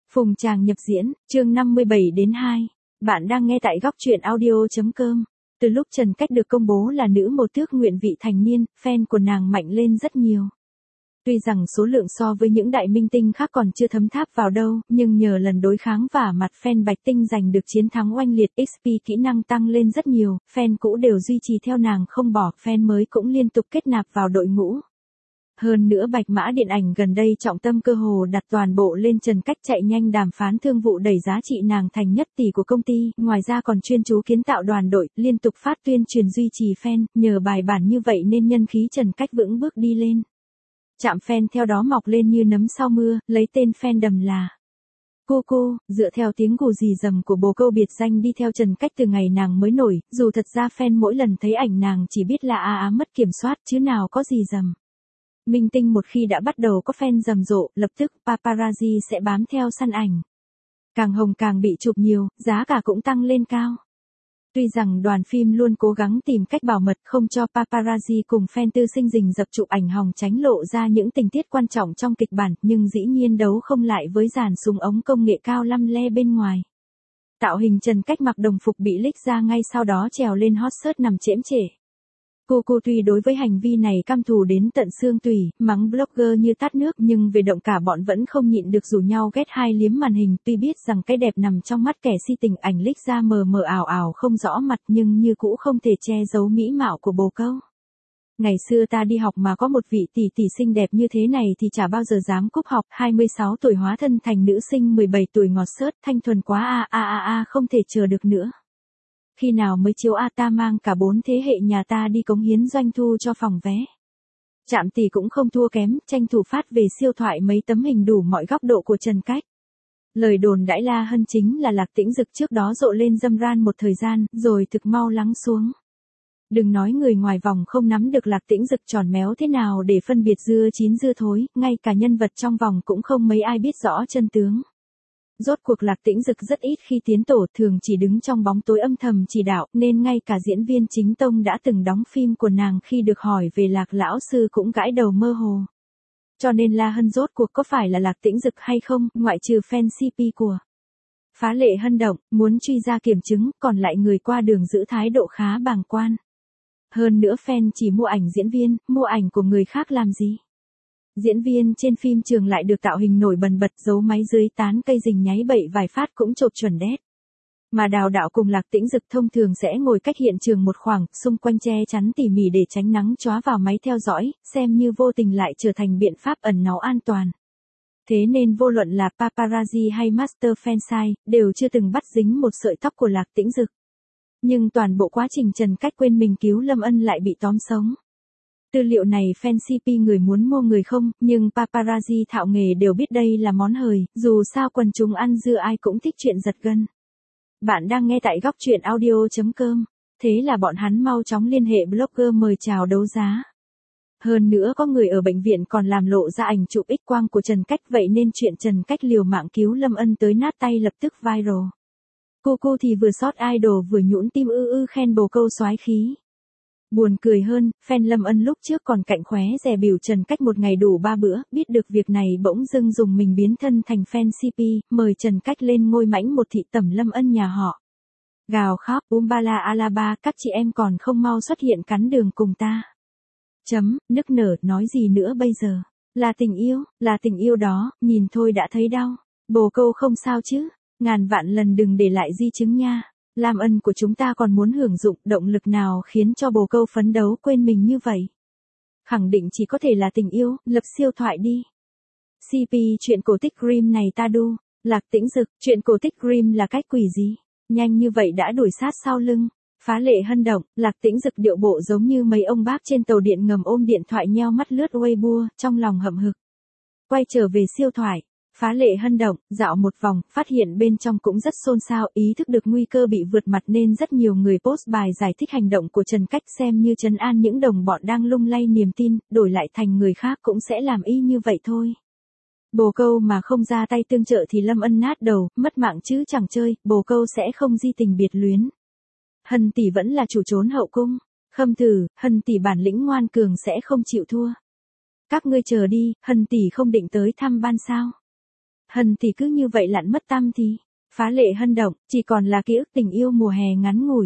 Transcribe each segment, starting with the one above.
Phùng Tràng nhập diễn, chương 57-2. Bạn đang nghe tại góc truyện audio.com. Từ lúc Trần Cách được công bố là nữ mô tước nguyện vị thành niên, fan của nàng mạnh lên rất nhiều. Tuy rằng số lượng so với những đại minh tinh khác còn chưa thấm tháp vào đâu, nhưng nhờ lần đối kháng vả mặt fan Bạch Tinh giành được chiến thắng oanh liệt, XP kỹ năng tăng lên rất nhiều, fan cũ đều duy trì theo nàng không bỏ, fan mới cũng liên tục kết nạp vào đội ngũ. Hơn nữa Bạch Mã Điện ảnh gần đây trọng tâm cơ hồ đặt toàn bộ lên Trần Cách chạy nhanh đàm phán thương vụ đẩy giá trị nàng thành nhất tỷ của công ty, ngoài ra còn chuyên chú kiến tạo đoàn đội, liên tục phát tuyên truyền duy trì fan, nhờ bài bản như vậy nên nhân khí Trần Cách vững bước đi lên. Trạm fan theo đó mọc lên như nấm sau mưa, lấy tên fandom là Cô, dựa theo tiếng gù rì rầm của bồ câu biệt danh đi theo Trần Cách từ ngày nàng mới nổi, dù thật ra fan mỗi lần thấy ảnh nàng chỉ biết là mất kiểm soát chứ nào có gì rầm. Minh tinh một khi đã bắt đầu có fan rầm rộ, lập tức paparazzi sẽ bám theo săn ảnh. Càng hồng càng bị chụp nhiều, giá cả cũng tăng lên cao. Tuy rằng đoàn phim luôn cố gắng tìm cách bảo mật không cho paparazzi cùng fan tư sinh rình rập chụp ảnh hòng tránh lộ ra những tình tiết quan trọng trong kịch bản, nhưng dĩ nhiên đấu không lại với dàn súng ống công nghệ cao lăm le bên ngoài. Tạo hình Trần Cách mặc đồng phục bị leak ra ngay sau đó trèo lên hot search nằm chễm chệ. Cô tuy đối với hành vi này căm thù đến tận xương tủy, mắng blogger như tát nước, nhưng về động cả bọn vẫn không nhịn được rủ nhau ghét hai liếm màn hình, tuy biết rằng cái đẹp nằm trong mắt kẻ si tình, ảnh leak ra mờ mờ ảo ảo không rõ mặt nhưng như cũ không thể che giấu mỹ mạo của bồ câu. Ngày xưa ta đi học mà có một vị tỷ tỷ xinh đẹp như thế này thì chả bao giờ dám cúp học, 26 tuổi hóa thân thành nữ sinh 17 tuổi ngọt xớt, thanh thuần quá không thể chờ được nữa. Khi nào mới chiếu ta mang cả 4 thế hệ nhà ta đi cống hiến doanh thu cho phòng vé. Trạm tỷ cũng không thua kém, tranh thủ phát về siêu thoại mấy tấm hình đủ mọi góc độ của Trần Cách. Lời đồn đãi La Hân chính là Lạc Tĩnh Dực trước đó rộ lên dâm ran một thời gian, rồi thực mau lắng xuống. Đừng nói người ngoài vòng không nắm được Lạc Tĩnh Dực tròn méo thế nào để phân biệt dưa chín dưa thối, ngay cả nhân vật trong vòng cũng không mấy ai biết rõ chân tướng. Rốt cuộc Lạc Tĩnh Dực rất ít khi tiến tổ, thường chỉ đứng trong bóng tối âm thầm chỉ đạo, nên ngay cả diễn viên chính tông đã từng đóng phim của nàng khi được hỏi về Lạc lão sư cũng gãi đầu mơ hồ. Cho nên La Hân rốt cuộc có phải là Lạc Tĩnh Dực hay không, ngoại trừ fan CP của Phá Lệ Hân động, muốn truy ra kiểm chứng, còn lại người qua đường giữ thái độ khá bàng quan. Hơn nữa fan chỉ mua ảnh diễn viên, mua ảnh của người khác làm gì? Diễn viên trên phim trường lại được tạo hình nổi bần bật, giấu máy dưới tán cây rình nháy bậy vài phát cũng chộp chuẩn đét. Mà Đào Đạo cùng Lạc Tĩnh Dực thông thường sẽ ngồi cách hiện trường một khoảng, xung quanh che chắn tỉ mỉ để tránh nắng chóa vào máy theo dõi, xem như vô tình lại trở thành biện pháp ẩn náu an toàn. Thế nên vô luận là paparazzi hay master fansite, đều chưa từng bắt dính một sợi tóc của Lạc Tĩnh Dực. Nhưng toàn bộ quá trình Trần Cách quên mình cứu Lâm Ân lại bị tóm sống. Tư liệu này fan CP người muốn mua người không, nhưng paparazzi thạo nghề đều biết đây là món hời, dù sao quần chúng ăn dưa ai cũng thích chuyện giật gân. Bạn đang nghe tại góc truyện audio.com, thế là bọn hắn mau chóng liên hệ blogger mời chào đấu giá. Hơn nữa có người ở bệnh viện còn làm lộ ra ảnh chụp X-quang của Trần Cách, vậy nên chuyện Trần Cách liều mạng cứu Lâm Ân tới nát tay lập tức viral. Cô thì vừa sót idol vừa nhũn tim khen bồ câu soái khí. Buồn cười hơn, fan Lâm Ân lúc trước còn cạnh khóe dè bỉu Trần Cách một ngày đủ 3 bữa, biết được việc này bỗng dưng dùng mình biến thân thành fan CP, mời Trần Cách lên ngôi mãnh một thị tẩm Lâm Ân nhà họ. Gào khóc, Umbala Alaba, các chị em còn không mau xuất hiện cắn đường cùng ta. Nức nở, nói gì nữa bây giờ? Là tình yêu đó, nhìn thôi đã thấy đau. Bồ câu không sao chứ? Ngàn vạn lần đừng để lại di chứng nha. Lam Ân của chúng ta còn muốn hưởng dụng, động lực nào khiến cho bồ câu phấn đấu quên mình như vậy? Khẳng định chỉ có thể là tình yêu, lập siêu thoại đi. CP chuyện cổ tích Grimm này ta đu. Lạc Tĩnh Dực, chuyện cổ tích Grimm là cách quỷ gì? Nhanh như vậy đã đuổi sát sau lưng. Phá Lệ Hân động, Lạc Tĩnh Dực điệu bộ giống như mấy ông bác trên tàu điện ngầm ôm điện thoại nheo mắt lướt Weibo, trong lòng hậm hực. Quay trở về siêu thoại. Phá Lệ Hân động, dạo một vòng, phát hiện bên trong cũng rất xôn xao, ý thức được nguy cơ bị vượt mặt nên rất nhiều người post bài giải thích hành động của Trần Cách xem như trấn an những đồng bọn đang lung lay niềm tin, đổi lại thành người khác cũng sẽ làm y như vậy thôi. Bồ câu mà không ra tay tương trợ thì Lâm Ân nát đầu, mất mạng chứ chẳng chơi, bồ câu sẽ không di tình biệt luyến. Hân tỷ vẫn là chủ trốn hậu cung, Khâm Thử, Hân tỷ bản lĩnh ngoan cường sẽ không chịu thua. Các ngươi chờ đi, Hân tỷ không định tới thăm ban sao? Hân thì cứ như vậy lặn mất tăm thì. Phá lệ hân động, chỉ còn là ký ức tình yêu mùa hè ngắn ngủi.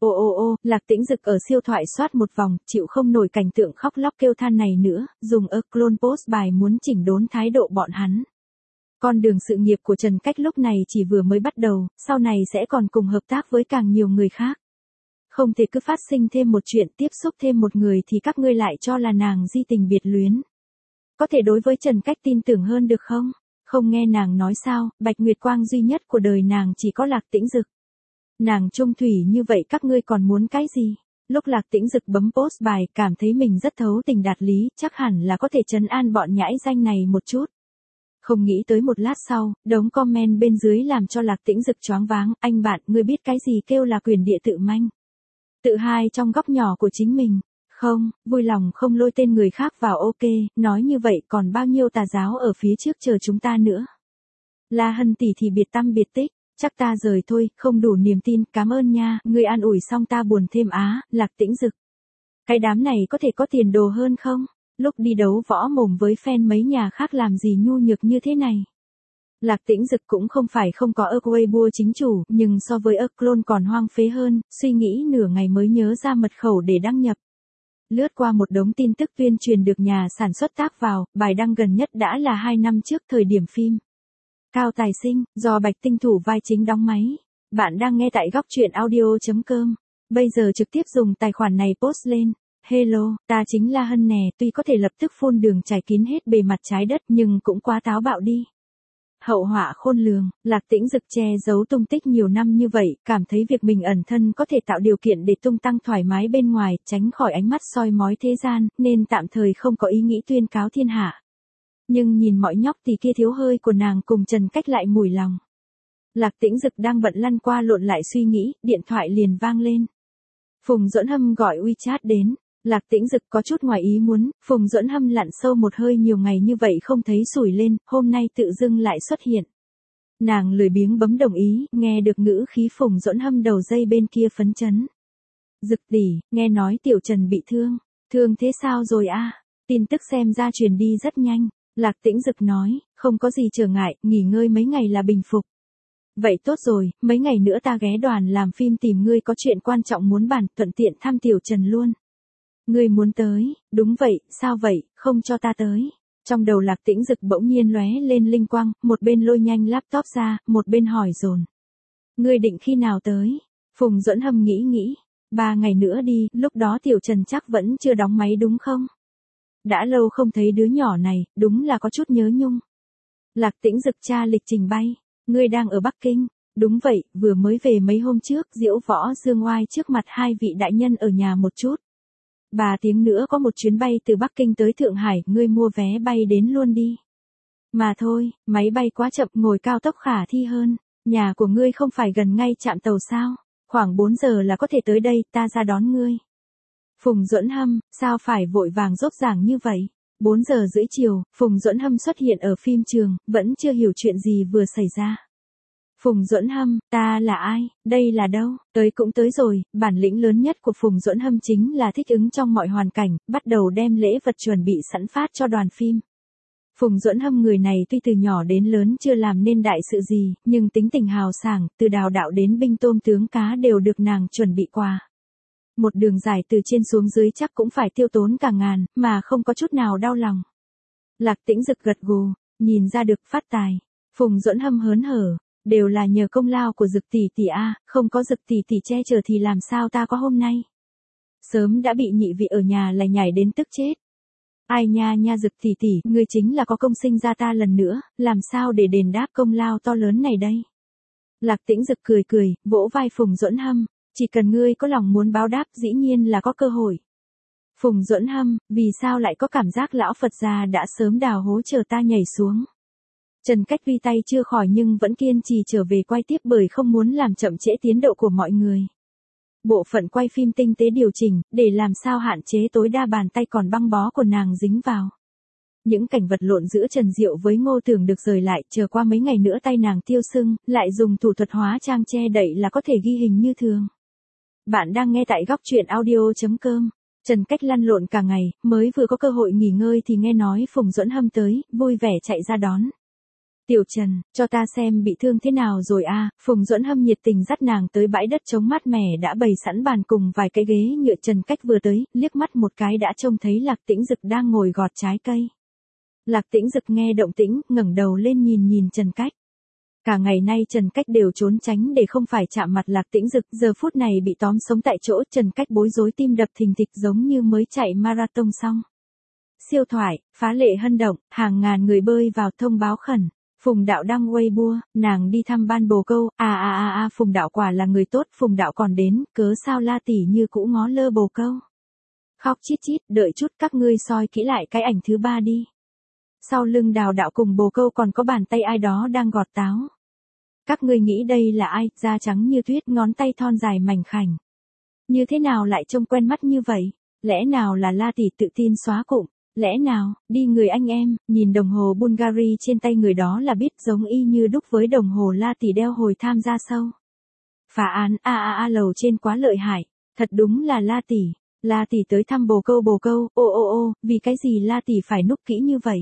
Ô, Lạc Tĩnh Dực ở siêu thoại soát một vòng, chịu không nổi cảnh tượng khóc lóc kêu than này nữa, dùng clone post bài muốn chỉnh đốn thái độ bọn hắn. Con đường sự nghiệp của Trần Cách lúc này chỉ vừa mới bắt đầu, sau này sẽ còn cùng hợp tác với càng nhiều người khác. Không thể cứ phát sinh thêm một chuyện tiếp xúc thêm một người thì các ngươi lại cho là nàng di tình biệt luyến. Có thể đối với Trần Cách tin tưởng hơn được không? Không nghe nàng nói sao, Bạch Nguyệt Quang duy nhất của đời nàng chỉ có Lạc Tĩnh Dực. Nàng trung thủy như vậy các ngươi còn muốn cái gì? Lúc Lạc Tĩnh Dực bấm post bài cảm thấy mình rất thấu tình đạt lý, chắc hẳn là có thể trấn an bọn nhãi danh này một chút. Không nghĩ tới một lát sau, đống comment bên dưới làm cho Lạc Tĩnh Dực choáng váng, anh bạn, ngươi biết cái gì kêu là quyền địa tự manh. Tự hai trong góc nhỏ của chính mình. Không, vui lòng không lôi tên người khác vào ok, nói như vậy còn bao nhiêu tà giáo ở phía trước chờ chúng ta nữa. La Hân tỷ thì biệt tâm biệt tích, chắc ta rời thôi, không đủ niềm tin, cảm ơn nha, ngươi an ủi xong ta buồn thêm á, Lạc Tĩnh Dực. Cái đám này có thể có tiền đồ hơn không? Lúc đi đấu võ mồm với fan mấy nhà khác làm gì nhu nhược như thế này. Lạc Tĩnh Dực cũng không phải không có Weibo chính chủ, nhưng so với clone còn hoang phế hơn, suy nghĩ nửa ngày mới nhớ ra mật khẩu để đăng nhập. Lướt qua một đống tin tức tuyên truyền được nhà sản xuất tác vào, bài đăng gần nhất đã là 2 năm trước thời điểm phim Cao Tài Sinh, do Bạch Tinh thủ vai chính đóng máy. Bạn đang nghe tại góc truyện audio.com. Bây giờ trực tiếp dùng tài khoản này post lên. Hello, ta chính La Hân nè, tuy có thể lập tức phun đường trải kín hết bề mặt trái đất nhưng cũng quá táo bạo đi. Hậu họa khôn lường, Lạc Tĩnh Dực che giấu tung tích nhiều năm như vậy, cảm thấy việc mình ẩn thân có thể tạo điều kiện để tung tăng thoải mái bên ngoài, tránh khỏi ánh mắt soi mói thế gian, nên tạm thời không có ý nghĩ tuyên cáo thiên hạ. Nhưng nhìn mọi nhóc thì kia thiếu hơi của nàng cùng Trần Cách lại mùi lòng. Lạc Tĩnh Dực đang bận lăn qua lộn lại suy nghĩ, điện thoại liền vang lên. Phùng Duẫn Hâm gọi WeChat đến. Lạc Tĩnh Dực có chút ngoài ý muốn, Phùng Duẫn Hâm lặn sâu một hơi nhiều ngày như vậy không thấy sủi lên, hôm nay tự dưng lại xuất hiện. Nàng lười biếng bấm đồng ý, nghe được ngữ khí Phùng Duẫn Hâm đầu dây bên kia phấn chấn. Dực tỷ, nghe nói Tiểu Trần bị thương. Thương thế sao rồi a? Tin tức xem ra truyền đi rất nhanh. Lạc Tĩnh Dực nói, không có gì trở ngại, nghỉ ngơi mấy ngày là bình phục. Vậy tốt rồi, mấy ngày nữa ta ghé đoàn làm phim tìm ngươi có chuyện quan trọng muốn bàn, thuận tiện thăm Tiểu Trần luôn. Ngươi muốn tới, đúng vậy, sao vậy, không cho ta tới. Trong đầu Lạc Tĩnh Dực bỗng nhiên lóe lên linh quang, một bên lôi nhanh laptop ra, một bên hỏi dồn. Ngươi định khi nào tới? Phùng Duẫn Hâm nghĩ, 3 ngày nữa đi, lúc đó Tiểu Trần chắc vẫn chưa đóng máy đúng không? Đã lâu không thấy đứa nhỏ này, đúng là có chút nhớ nhung. Lạc Tĩnh Dực tra lịch trình bay, ngươi đang ở Bắc Kinh. Đúng vậy, vừa mới về mấy hôm trước, diễu võ dương oai trước mặt 2 vị đại nhân ở nhà một chút. 3 tiếng nữa có một chuyến bay từ Bắc Kinh tới Thượng Hải, ngươi mua vé bay đến luôn đi. Mà thôi, máy bay quá chậm, ngồi cao tốc khả thi hơn. Nhà của ngươi không phải gần ngay trạm tàu sao? Khoảng 4 giờ là có thể tới đây, ta ra đón ngươi. Phùng Duẫn Hâm, sao phải vội vàng rốt ràng như vậy? 4 giờ rưỡi chiều, Phùng Duẫn Hâm xuất hiện ở phim trường, vẫn chưa hiểu chuyện gì vừa xảy ra. Phùng Duẫn Hâm, ta là ai, đây là đâu? Tới cũng tới rồi, bản lĩnh lớn nhất của Phùng Duẫn Hâm chính là thích ứng trong mọi hoàn cảnh, bắt đầu đem lễ vật chuẩn bị sẵn phát cho đoàn phim. Phùng Duẫn Hâm người này tuy từ nhỏ đến lớn chưa làm nên đại sự gì, nhưng tính tình hào sảng, từ đào đạo đến binh tôm tướng cá đều được nàng chuẩn bị qua. Một đường dài từ trên xuống dưới chắc cũng phải tiêu tốn cả ngàn, mà không có chút nào đau lòng. Lạc Tĩnh Dực gật gù, nhìn ra được phát tài. Phùng Duẫn Hâm hớn hở, đều là nhờ công lao của Dực tỷ tỷ a, không có Dực tỷ tỷ che chở thì làm sao ta có hôm nay. Sớm đã bị nhị vị ở nhà lại nhảy đến tức chết. Ai nha Dực tỷ tỷ, ngươi chính là có công sinh ra ta lần nữa, làm sao để đền đáp công lao to lớn này đây. Lạc Tĩnh Dực cười, vỗ vai Phùng Duẫn Hâm, chỉ cần ngươi có lòng muốn báo đáp dĩ nhiên là có cơ hội. Phùng Duẫn Hâm, vì sao lại có cảm giác lão Phật già đã sớm đào hố chờ ta nhảy xuống. Trần Cách tuy tay chưa khỏi nhưng vẫn kiên trì trở về quay tiếp bởi không muốn làm chậm trễ tiến độ của mọi người. Bộ phận quay phim tinh tế điều chỉnh, để làm sao hạn chế tối đa bàn tay còn băng bó của nàng dính vào. Những cảnh vật lộn giữa Trần Diệu với Ngô Tưởng được rời lại, chờ qua mấy ngày nữa tay nàng tiêu sưng, lại dùng thủ thuật hóa trang che đậy là có thể ghi hình như thường. Bạn đang nghe tại góc truyện audio.com. Trần Cách lăn lộn cả ngày, mới vừa có cơ hội nghỉ ngơi thì nghe nói Phùng Duẫn Hâm tới, vui vẻ chạy ra đón. Tiểu Trần, cho ta xem bị thương thế nào rồi a. Phùng Duẫn Hâm nhiệt tình dắt nàng tới bãi đất trống mát mẻ đã bày sẵn bàn cùng vài cái ghế nhựa. Trần Cách vừa tới, liếc mắt một cái đã trông thấy Lạc Tĩnh Dực đang ngồi gọt trái cây. Lạc Tĩnh Dực nghe động tĩnh, ngẩng đầu lên nhìn Trần Cách. Cả ngày nay Trần Cách đều trốn tránh để không phải chạm mặt Lạc Tĩnh Dực, giờ phút này bị tóm sống tại chỗ, Trần Cách bối rối tim đập thình thịch giống như mới chạy marathon xong. Siêu thoại, phá lệ hân động, hàng ngàn người bơi vào thông báo khẩn. Phùng Đạo đăng Weibo, nàng đi thăm ban bồ câu, Phùng Đạo quả là người tốt, Phùng Đạo còn đến, cớ sao La tỷ như cũ ngó lơ bồ câu. Khóc chít chít, đợi chút các ngươi soi kỹ lại cái ảnh thứ 3 đi. Sau lưng Đào Đạo cùng bồ câu còn có bàn tay ai đó đang gọt táo. Các ngươi nghĩ đây là ai, da trắng như tuyết, ngón tay thon dài mảnh khảnh. Như thế nào lại trông quen mắt như vậy? Lẽ nào là La tỷ tự tin xóa cụm? Lẽ nào, đi người anh em, nhìn đồng hồ Bulgari trên tay người đó là biết giống y như đúc với đồng hồ La tỷ đeo hồi tham gia sâu. Phá án lầu trên quá lợi hại, thật đúng là La tỷ tới thăm bồ câu, vì cái gì La tỷ phải núp kỹ như vậy?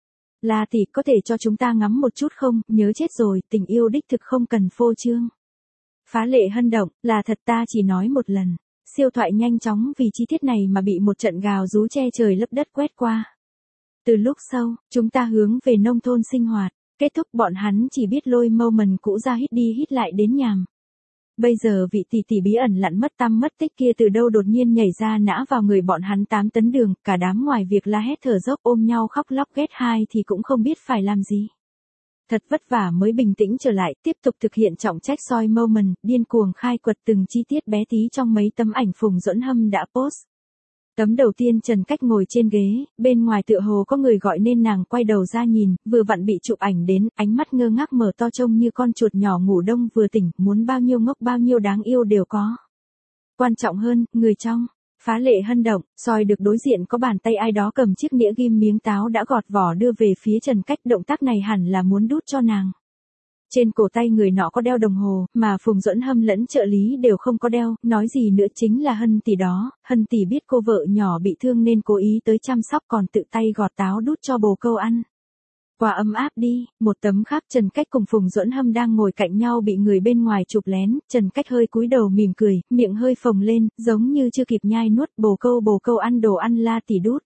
La tỷ có thể cho chúng ta ngắm một chút không, nhớ chết rồi, tình yêu đích thực không cần phô trương. Phá lệ hân động, là thật ta chỉ nói một lần. Siêu thoại nhanh chóng vì chi tiết này mà bị một trận gào rú che trời lấp đất quét qua. Từ lúc sau, chúng ta hướng về nông thôn sinh hoạt, kết thúc bọn hắn chỉ biết lôi moment cũ ra hít đi hít lại đến nhàm. Bây giờ vị tỷ tỷ bí ẩn lặn mất tăm mất tích kia từ đâu đột nhiên nhảy ra nã vào người bọn hắn 8 tấn đường, cả đám ngoài việc la hét thở dốc ôm nhau khóc lóc ghét hai thì cũng không biết phải làm gì. Thật vất vả mới bình tĩnh trở lại, tiếp tục thực hiện trọng trách soi moment, điên cuồng khai quật từng chi tiết bé tí trong mấy tấm ảnh Phùng Duẫn Hâm đã post. Tấm đầu tiên Trần Cách ngồi trên ghế, bên ngoài tựa hồ có người gọi nên nàng quay đầu ra nhìn, vừa vặn bị chụp ảnh đến, ánh mắt ngơ ngác mở to trông như con chuột nhỏ ngủ đông vừa tỉnh, muốn bao nhiêu ngốc bao nhiêu đáng yêu đều có. Quan trọng hơn, người trong. Phá lệ hân động, soi được đối diện có bàn tay ai đó cầm chiếc nĩa ghim miếng táo đã gọt vỏ đưa về phía Trần Cách, động tác này hẳn là muốn đút cho nàng. Trên cổ tay người nọ có đeo đồng hồ, mà Phùng Duẫn Hâm lẫn trợ lý đều không có đeo, nói gì nữa chính là Hân tỷ đó, Hân tỷ biết cô vợ nhỏ bị thương nên cố ý tới chăm sóc còn tự tay gọt táo đút cho bồ câu ăn. Quả ấm áp đi, một tấm khác Trần Cách cùng Phùng Duẫn Hâm đang ngồi cạnh nhau bị người bên ngoài chụp lén, Trần Cách hơi cúi đầu mỉm cười, miệng hơi phồng lên, giống như chưa kịp nhai nuốt, bồ câu ăn đồ ăn La tỷ đút.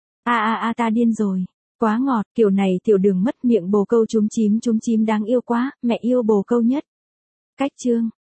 Ta điên rồi. Quá ngọt, kiểu này tiểu đường mất miệng bồ câu chúm chím đáng yêu quá, mẹ yêu bồ câu nhất. Cách chương